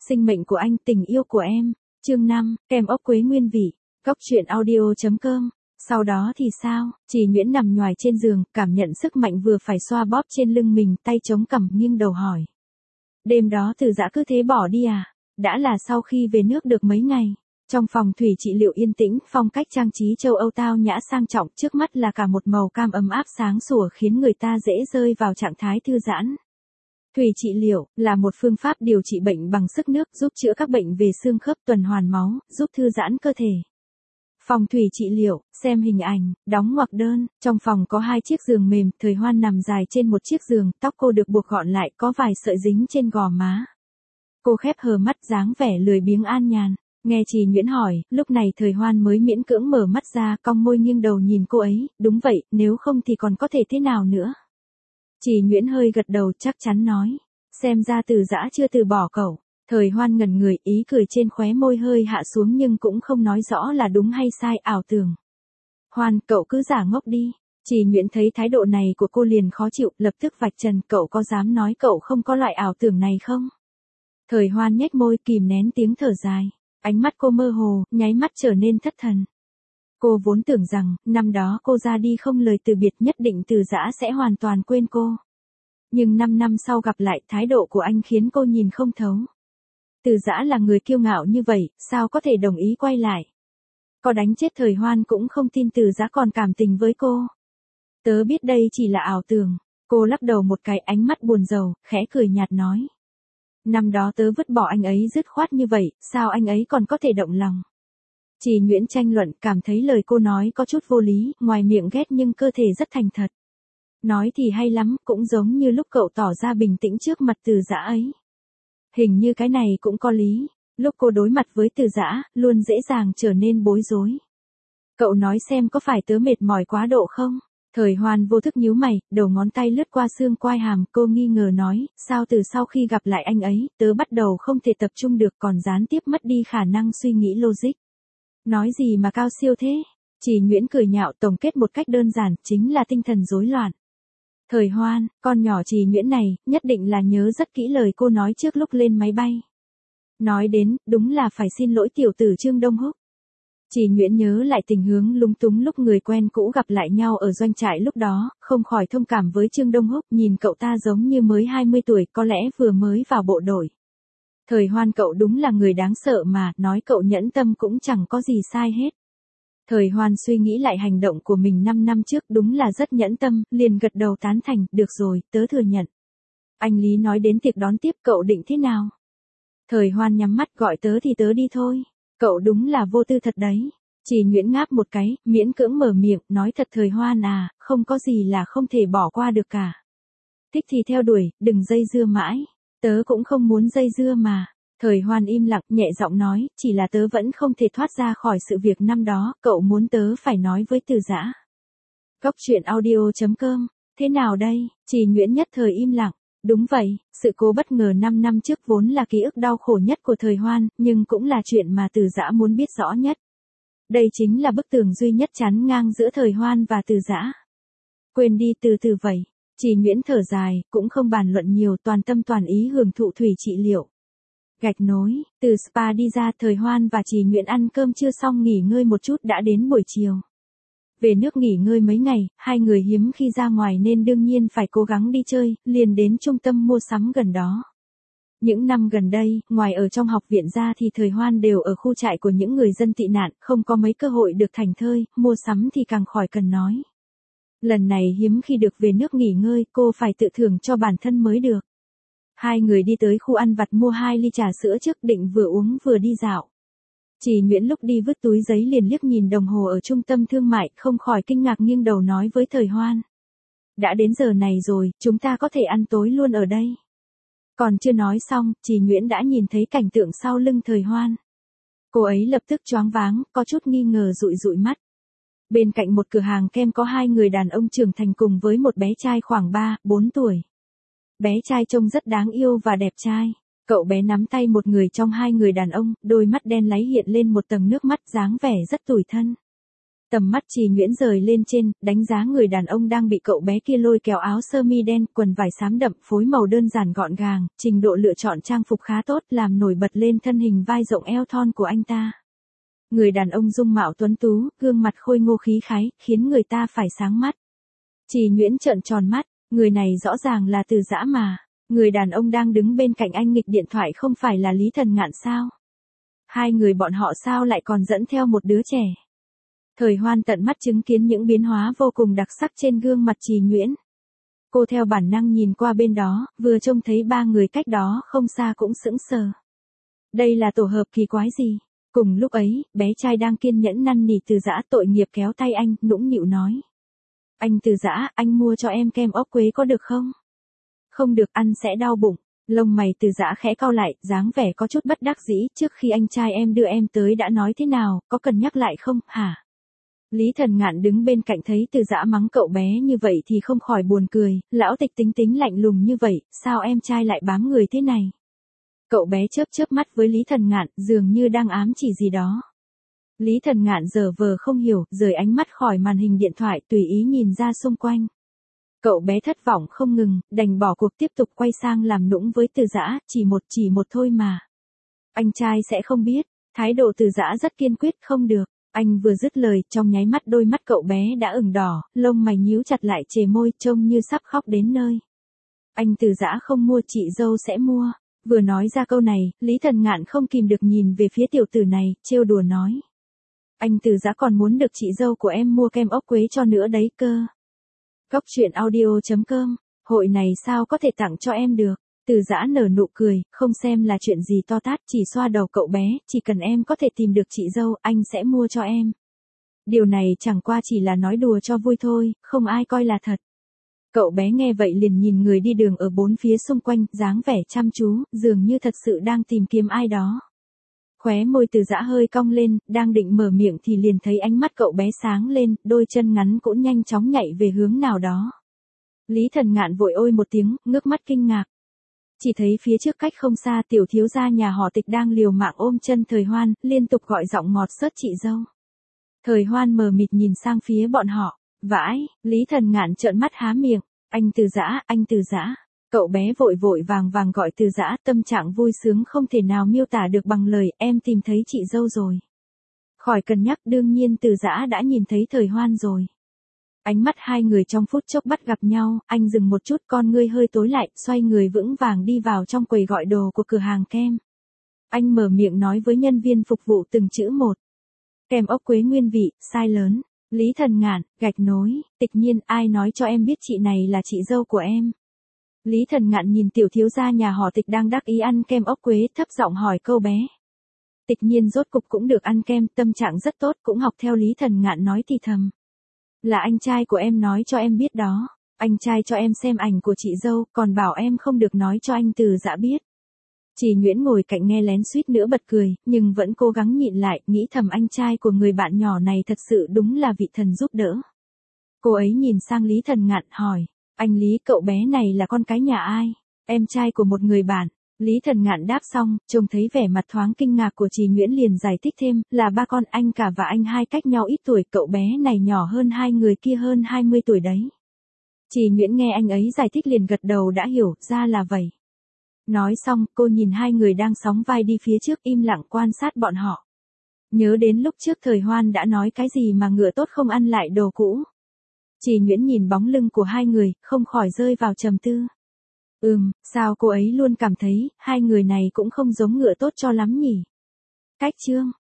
Sinh mệnh của anh, tình yêu của em. Chương 5, kem ốc quế nguyên vị. Góc truyện audio.com. Sau đó thì sao? Chỉ Nguyễn nằm nhoài trên giường, cảm nhận sức mạnh vừa phải xoa bóp trên lưng mình, tay chống cằm nghiêng đầu hỏi. Đêm đó Từ Dã cứ thế bỏ đi à? Đã là sau khi về nước được mấy ngày. Trong phòng thủy trị liệu yên tĩnh, phong cách trang trí châu Âu tao nhã sang trọng, trước mắt là cả một màu cam ấm áp sáng sủa khiến người ta dễ rơi vào trạng thái thư giãn. Thủy trị liệu là một phương pháp điều trị bệnh bằng sức nước, giúp chữa các bệnh về xương khớp, tuần hoàn máu, giúp thư giãn cơ thể. Phòng thủy trị liệu, xem hình ảnh, đóng ngoặc đơn. Trong phòng có 2 chiếc giường mềm, Thời Hoan nằm dài trên một chiếc giường, tóc cô được buộc gọn lại, có vài sợi dính trên gò má. Cô khép hờ mắt, dáng vẻ lười biếng an nhàn. Nghe Chỉ Nguyễn hỏi, lúc này Thời Hoan mới miễn cưỡng mở mắt ra, cong môi nghiêng đầu nhìn cô ấy. Đúng vậy, nếu không thì còn có thể thế nào nữa? Chỉ Nguyễn hơi gật đầu, chắc chắn nói. Xem ra Từ Dã chưa từ bỏ cậu. Thời Hoan ngẩn người, ý cười trên khóe môi hơi hạ xuống nhưng cũng không nói rõ là đúng hay sai, ảo tưởng. Hoan, cậu cứ giả ngốc đi. Chỉ Nguyễn thấy thái độ này của cô liền khó chịu, lập tức vạch trần, cậu có dám nói cậu không có loại ảo tưởng này không? Thời Hoan nhếch môi, kìm nén tiếng thở dài. Ánh mắt cô mơ hồ, nháy mắt trở nên thất thần. Cô vốn tưởng rằng, năm đó cô ra đi không lời từ biệt, nhất định Từ Dã sẽ hoàn toàn quên cô. Nhưng 5 năm sau gặp lại, thái độ của anh khiến cô nhìn không thấu. Từ Dã là người kiêu ngạo như vậy, sao có thể đồng ý quay lại? Có đánh chết Thời Hoan cũng không tin Từ Dã còn cảm tình với cô. Tớ biết đây chỉ là ảo tưởng. Cô lắc đầu một cái, ánh mắt buồn rầu, khẽ cười nhạt nói. Năm đó tớ vứt bỏ anh ấy dứt khoát như vậy, sao anh ấy còn có thể động lòng? Chỉ Nguyễn tranh luận, cảm thấy lời cô nói có chút vô lý, ngoài miệng ghét nhưng cơ thể rất thành thật. Nói thì hay lắm, cũng giống như lúc cậu tỏ ra bình tĩnh trước mặt Từ Dã ấy. Hình như cái này cũng có lý. Lúc cô đối mặt với Từ Dã, luôn dễ dàng trở nên bối rối. Cậu nói xem có phải tớ mệt mỏi quá độ không? Thời Hoan vô thức nhíu mày, đầu ngón tay lướt qua xương quai hàm, cô nghi ngờ nói, sao từ sau khi gặp lại anh ấy, tớ bắt đầu không thể tập trung được, còn gián tiếp mất đi khả năng suy nghĩ logic. Nói gì mà cao siêu thế? Chỉ Nguyễn cười nhạo, tổng kết một cách đơn giản, chính là tinh thần rối loạn. Thời Hoan, con nhỏ Chỉ Nguyễn này, nhất định là nhớ rất kỹ lời cô nói trước lúc lên máy bay. Nói đến, đúng là phải xin lỗi tiểu tử Trương Đông Húc. Chỉ Nguyễn nhớ lại tình huống lúng túng lúc người quen cũ gặp lại nhau ở doanh trại lúc đó, không khỏi thông cảm với Trương Đông Húc, nhìn cậu ta giống như mới 20 tuổi, có lẽ vừa mới vào bộ đội. Thời Hoan, cậu đúng là người đáng sợ mà, nói cậu nhẫn tâm cũng chẳng có gì sai hết. Thời Hoan suy nghĩ lại hành động của mình 5 năm trước, đúng là rất nhẫn tâm, liền gật đầu tán thành, được rồi, tớ thừa nhận. Anh Lý nói đến tiệc đón tiếp, cậu định thế nào? Thời Hoan nhắm mắt, gọi tớ thì tớ đi thôi. Cậu đúng là vô tư thật đấy. Chỉ Nguyễn ngáp một cái, miễn cưỡng mở miệng, nói thật Thời Hoan à, không có gì là không thể bỏ qua được cả. Thích thì theo đuổi, đừng dây dưa mãi. Tớ cũng không muốn dây dưa mà. Thời Hoan im lặng, nhẹ giọng nói, chỉ là tớ vẫn không thể thoát ra khỏi sự việc năm đó, cậu muốn tớ phải nói với Từ Dã. Góc truyện audio.com, thế nào đây? Chỉ Nguyễn nhất thời im lặng. Đúng vậy, sự cố bất ngờ 5 năm trước vốn là ký ức đau khổ nhất của Thời Hoan, nhưng cũng là chuyện mà Từ Dã muốn biết rõ nhất. Đây chính là bức tường duy nhất chắn ngang giữa Thời Hoan và Từ Dã. Quên đi, từ từ vậy. Chỉ Nguyễn thở dài, cũng không bàn luận nhiều, toàn tâm toàn ý hưởng thụ thủy trị liệu. Gạch nối, từ spa đi ra, Thời Hoan và Chỉ Nguyễn ăn cơm trưa xong nghỉ ngơi một chút, đã đến buổi chiều. Về nước nghỉ ngơi mấy ngày, hai người hiếm khi ra ngoài nên đương nhiên phải cố gắng đi chơi, liền đến trung tâm mua sắm gần đó. Những năm gần đây, ngoài ở trong học viện ra thì Thời Hoan đều ở khu trại của những người dân tị nạn, không có mấy cơ hội được thảnh thơi, mua sắm thì càng khỏi cần nói. Lần này hiếm khi được về nước nghỉ ngơi, cô phải tự thưởng cho bản thân mới được. Hai người đi tới khu ăn vặt mua 2 ly trà sữa trước, định vừa uống vừa đi dạo. Chỉ Nguyễn lúc đi vứt túi giấy liền liếc nhìn đồng hồ ở trung tâm thương mại, không khỏi kinh ngạc nghiêng đầu nói với Thời Hoan. Đã đến giờ này rồi, chúng ta có thể ăn tối luôn ở đây. Còn chưa nói xong, Chỉ Nguyễn đã nhìn thấy cảnh tượng sau lưng Thời Hoan. Cô ấy lập tức choáng váng, có chút nghi ngờ dụi dụi mắt. Bên cạnh một cửa hàng kem có 2 người đàn ông trưởng thành cùng với một bé trai khoảng 3-4 tuổi. Bé trai trông rất đáng yêu và đẹp trai. Cậu bé nắm tay một người trong 2 người đàn ông, đôi mắt đen láy hiện lên một tầng nước mắt, dáng vẻ rất tủi thân. Tầm mắt Trì Nguyễn rời lên trên, đánh giá người đàn ông đang bị cậu bé kia lôi kéo, áo sơ mi đen, quần vải xám đậm, phối màu đơn giản gọn gàng, trình độ lựa chọn trang phục khá tốt, làm nổi bật lên thân hình vai rộng eo thon của anh ta. Người đàn ông dung mạo tuấn tú, gương mặt khôi ngô khí khái, khiến người ta phải sáng mắt. Trì Nguyễn trợn tròn mắt, người này rõ ràng là Từ Dã mà. Người đàn ông đang đứng bên cạnh anh nghịch điện thoại không phải là Lý Thần Ngạn sao? Hai người bọn họ sao lại còn dẫn theo một đứa trẻ? Thời Hoan tận mắt chứng kiến những biến hóa vô cùng đặc sắc trên gương mặt Trì Nguyễn. Cô theo bản năng nhìn qua bên đó, vừa trông thấy ba người cách đó không xa cũng sững sờ. Đây là tổ hợp kỳ quái gì? Cùng lúc ấy, bé trai đang kiên nhẫn năn nỉ Từ Dã, tội nghiệp kéo tay anh, nũng nịu nói. Anh Từ Dã, anh mua cho em kem ốc quế có được không? Không được, ăn sẽ đau bụng. Lông mày Từ Dã khẽ cau lại, dáng vẻ có chút bất đắc dĩ, trước khi anh trai em đưa em tới đã nói thế nào, có cần nhắc lại không, hả? Lý Thần Ngạn đứng bên cạnh thấy Từ Dã mắng cậu bé như vậy thì không khỏi buồn cười, lão Tịch tính tính lạnh lùng như vậy, sao em trai lại bám người thế này? Cậu bé chớp chớp mắt với Lý Thần Ngạn, dường như đang ám chỉ gì đó. Lý Thần Ngạn giở vờ không hiểu, rời ánh mắt khỏi màn hình điện thoại, tùy ý nhìn ra xung quanh. Cậu bé thất vọng không ngừng, đành bỏ cuộc tiếp tục quay sang làm nũng với Từ Dã, chỉ một thôi mà. Anh trai sẽ không biết, thái độ Từ Dã rất kiên quyết, không được. Anh vừa dứt lời, trong nháy mắt đôi mắt cậu bé đã ửng đỏ, lông mày nhíu chặt lại, chề môi, trông như sắp khóc đến nơi. Anh Từ Dã không mua, chị dâu sẽ mua. Vừa nói ra câu này, Lý Thần Ngạn không kìm được nhìn về phía tiểu tử này, trêu đùa nói. Anh Từ Dã còn muốn được chị dâu của em mua kem ốc quế cho nữa đấy cơ. Góc truyện audio.com, hội này sao có thể tặng cho em được. Từ Dã nở nụ cười, không xem là chuyện gì to tát, chỉ xoa đầu cậu bé, chỉ cần em có thể tìm được chị dâu, anh sẽ mua cho em. Điều này chẳng qua chỉ là nói đùa cho vui thôi, không ai coi là thật. Cậu bé nghe vậy liền nhìn người đi đường ở bốn phía xung quanh, dáng vẻ chăm chú, dường như thật sự đang tìm kiếm ai đó. Khóe môi Từ Dã hơi cong lên, đang định mở miệng thì liền thấy ánh mắt cậu bé sáng lên, đôi chân ngắn cũng nhanh chóng nhảy về hướng nào đó. Lý Thần Ngạn vội ôi một tiếng, ngước mắt kinh ngạc. Chỉ thấy phía trước cách không xa tiểu thiếu gia nhà họ Tịch đang liều mạng ôm chân Thời Hoan, liên tục gọi giọng ngọt xớt chị dâu. Thời Hoan mờ mịt nhìn sang phía bọn họ. Vãi, Lý Thần Ngạn trợn mắt há miệng. Anh Từ Dã, anh Từ Dã. Cậu bé vội vội vàng vàng gọi Từ Dã, tâm trạng vui sướng không thể nào miêu tả được bằng lời, em tìm thấy chị dâu rồi. Khỏi cần nhắc, đương nhiên Từ Dã đã nhìn thấy Thời Hoan rồi. Ánh mắt hai người trong phút chốc bắt gặp nhau, anh dừng một chút, con ngươi hơi tối lại, xoay người vững vàng đi vào trong quầy gọi đồ của cửa hàng kem. Anh mở miệng nói với nhân viên phục vụ từng chữ một. Kem ốc quế nguyên vị, size lớn. Lý Thần Ngạn, gạch nối, Tịch Nhiên, ai nói cho em biết chị này là chị dâu của em? Lý Thần Ngạn nhìn tiểu thiếu gia nhà họ Tịch đang đắc ý ăn kem ốc quế, thấp giọng hỏi câu bé. Tịch Nhiên rốt cục cũng được ăn kem, tâm trạng rất tốt, cũng học theo Lý Thần Ngạn nói thì thầm. Là anh trai của em nói cho em biết đó. Anh trai cho em xem ảnh của chị dâu, còn bảo em không được nói cho anh Từ Dã biết. Trì Nguyễn ngồi cạnh nghe lén suýt nữa bật cười, nhưng vẫn cố gắng nhịn lại, nghĩ thầm anh trai của người bạn nhỏ này thật sự đúng là vị thần giúp đỡ. Cô ấy nhìn sang Lý Thần Ngạn hỏi, anh Lý, cậu bé này là con cái nhà ai? Em trai của một người bạn. Lý Thần Ngạn đáp xong, trông thấy vẻ mặt thoáng kinh ngạc của Trì Nguyễn liền giải thích thêm, là ba con, anh cả và anh hai cách nhau ít tuổi, cậu bé này nhỏ hơn hai người kia hơn 20 tuổi đấy. Trì Nguyễn nghe anh ấy giải thích liền gật đầu đã hiểu, ra là vậy. Nói xong, cô nhìn hai người đang sóng vai đi phía trước im lặng quan sát bọn họ. Nhớ đến lúc trước Thời Hoan đã nói cái gì mà ngựa tốt không ăn lại đồ cũ. Trì Nguyễn nhìn bóng lưng của hai người, không khỏi rơi vào trầm tư. Sao cô ấy luôn cảm thấy, hai người này cũng không giống ngựa tốt cho lắm nhỉ? Cách chương